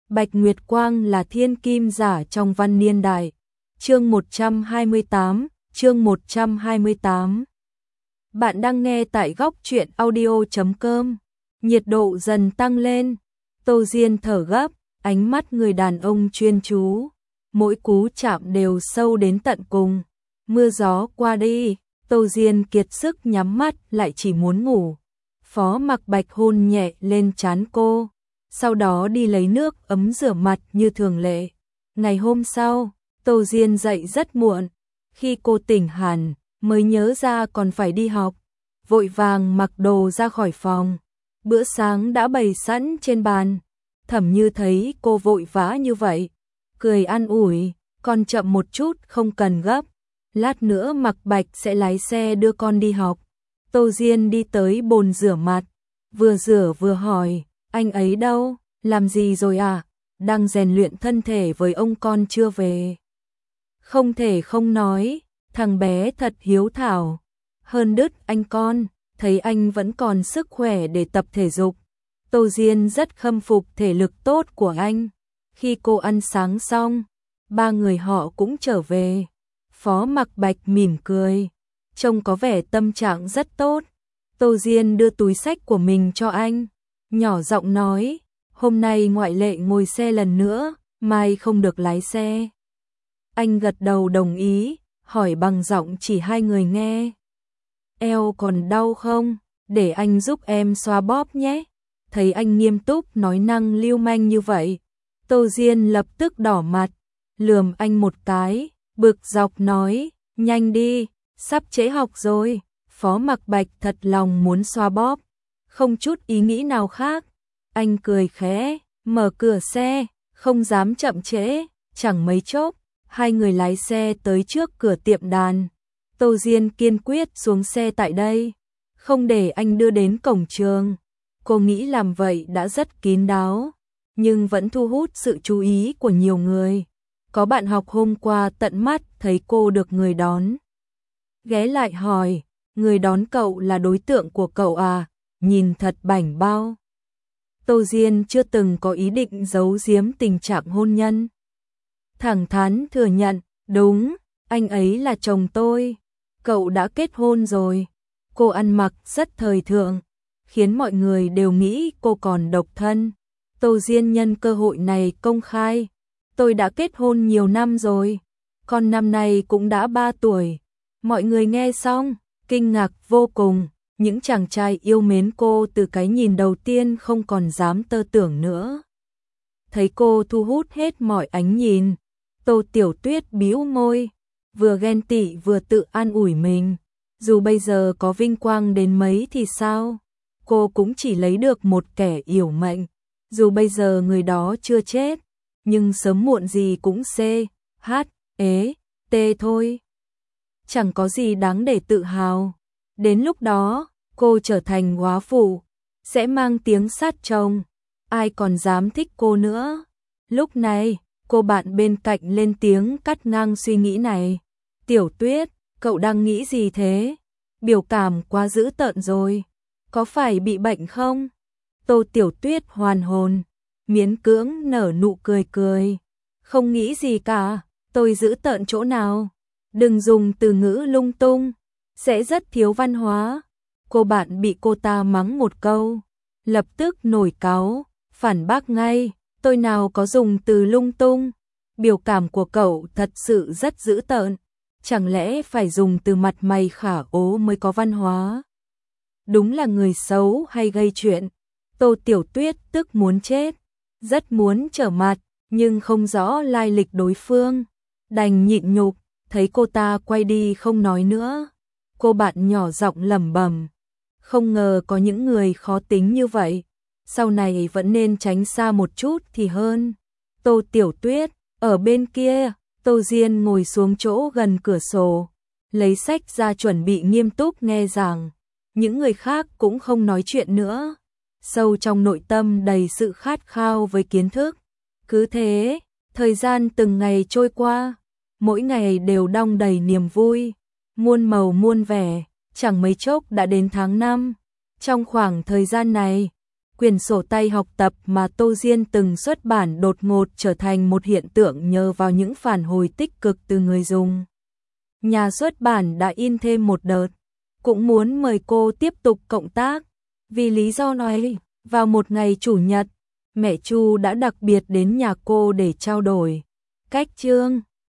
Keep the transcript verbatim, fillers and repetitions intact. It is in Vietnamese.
Bạch Nguyệt Quang là thiên kim giả trong văn niên đại. Chương một trăm hai mươi tám, chương một trăm hai mươi tám. Bạn đang nghe tại góc truyện audio chấm com. Nhiệt độ dần tăng lên, Tô Diên thở gấp, ánh mắt người đàn ông chuyên chú, mỗi cú chạm đều sâu đến tận cùng. Mưa gió qua đi, Tô Diên kiệt sức nhắm mắt lại chỉ muốn ngủ. Phó Mặc Bạch hôn nhẹ lên trán cô, sau đó đi lấy nước ấm rửa mặt như thường lệ. Ngày hôm sau, Tô Diên dậy rất muộn, khi cô tỉnh hẳn mới nhớ ra còn phải đi học, vội vàng mặc đồ ra khỏi phòng. Bữa sáng đã bày sẵn trên bàn, Thẩm Như thấy cô vội vã như vậy, cười an ủi, con chậm một chút không cần gấp, lát nữa Mặc Bạch sẽ lái xe đưa con đi học. Tô Diên đi tới bồn rửa mặt, vừa rửa vừa hỏi, anh ấy đâu, làm gì rồi à, đang rèn luyện thân thể với ông con chưa về. Không thể không nói, thằng bé thật hiếu thảo, hơn đứt anh con, thấy anh vẫn còn sức khỏe để tập thể dục. Tô Diên rất khâm phục thể lực tốt của anh. Khi cô ăn sáng xong, ba người họ cũng trở về. Phó Mặc Bạch mỉm cười, trông có vẻ tâm trạng rất tốt. Tô Diên đưa túi sách của mình cho anh, nhỏ giọng nói, hôm nay ngoại lệ ngồi xe lần nữa, mai không được lái xe. Anh gật đầu đồng ý, hỏi bằng giọng chỉ hai người nghe. Eo còn đau không? Để anh giúp em xoa bóp nhé. Thấy anh nghiêm túc nói năng lưu manh như vậy, Tô Diên lập tức đỏ mặt, lườm anh một cái, bực dọc nói, nhanh đi, sắp trễ học rồi. Phó Mặc Bạch thật lòng muốn xoa bóp, không chút ý nghĩ nào khác. Anh cười khẽ, mở cửa xe, không dám chậm trễ, chẳng mấy chốc, hai người lái xe tới trước cửa tiệm đàn. Tô Diên kiên quyết xuống xe tại đây, không để anh đưa đến cổng trường. Cô nghĩ làm vậy đã rất kín đáo, nhưng vẫn thu hút sự chú ý của nhiều người. Có bạn học hôm qua tận mắt thấy cô được người đón, ghé lại hỏi, người đón cậu là đối tượng của cậu à, nhìn thật bảnh bao. Tô Diên chưa từng có ý định giấu giếm tình trạng hôn nhân, thẳng thắn thừa nhận, đúng, anh ấy là chồng tôi, cậu đã kết hôn rồi. Cô ăn mặc rất thời thượng, khiến mọi người đều nghĩ cô còn độc thân. Tô Diên nhân cơ hội này công khai, tôi đã kết hôn nhiều năm rồi, con năm nay cũng đã ba tuổi. Mọi người nghe xong, kinh ngạc vô cùng, những chàng trai yêu mến cô từ cái nhìn đầu tiên không còn dám tơ tưởng nữa. Thấy cô thu hút hết mọi ánh nhìn, Tô Tiểu Tuyết bĩu môi, vừa ghen tị vừa tự an ủi mình, dù bây giờ có vinh quang đến mấy thì sao, cô cũng chỉ lấy được một kẻ yểu mệnh, dù bây giờ người đó chưa chết, nhưng sớm muộn gì cũng C, H, ế, T thôi. Chẳng có gì đáng để tự hào. Đến lúc đó, cô trở thành góa phụ, sẽ mang tiếng sát chồng, ai còn dám thích cô nữa. Lúc này, cô bạn bên cạnh lên tiếng cắt ngang suy nghĩ này. Tiểu Tuyết, cậu đang nghĩ gì thế? Biểu cảm quá dữ tợn rồi, có phải bị bệnh không? Tô Tiểu Tuyết hoàn hồn, miễn cưỡng nở nụ cười cười. Không nghĩ gì cả, tôi dữ tợn chỗ nào? Đừng dùng từ ngữ lung tung, sẽ rất thiếu văn hóa. Cô bạn bị cô ta mắng một câu, lập tức nổi cáu, phản bác ngay, tôi nào có dùng từ lung tung. Biểu cảm của cậu thật sự rất dữ tợn, chẳng lẽ phải dùng từ mặt mày khả ố mới có văn hóa? Đúng là người xấu hay gây chuyện. Tô Tiểu Tuyết tức muốn chết, rất muốn trở mặt, nhưng không rõ lai lịch đối phương, đành nhịn nhục. Thấy cô ta quay đi không nói nữa, cô bạn nhỏ giọng lẩm bẩm, không ngờ có những người khó tính như vậy, sau này vẫn nên tránh xa một chút thì hơn. Tô Tiểu Tuyết, ở bên kia, Tô Diên ngồi xuống chỗ gần cửa sổ, lấy sách ra chuẩn bị nghiêm túc nghe giảng. Những người khác cũng không nói chuyện nữa, sâu trong nội tâm đầy sự khát khao với kiến thức. Cứ thế, thời gian từng ngày trôi qua, mỗi ngày đều đong đầy niềm vui, muôn màu muôn vẻ, chẳng mấy chốc đã đến tháng năm. Trong khoảng thời gian này, Quyển sổ tay học tập mà Tô Diên từng xuất bản đột ngột trở thành một hiện tượng nhờ vào những phản hồi tích cực từ người dùng. Nhà xuất bản đã in thêm một đợt, cũng muốn mời cô tiếp tục cộng tác. Vì lý do nói, vào một ngày chủ nhật, mẹ Chu đã đặc biệt đến nhà cô để trao đổi cách chương.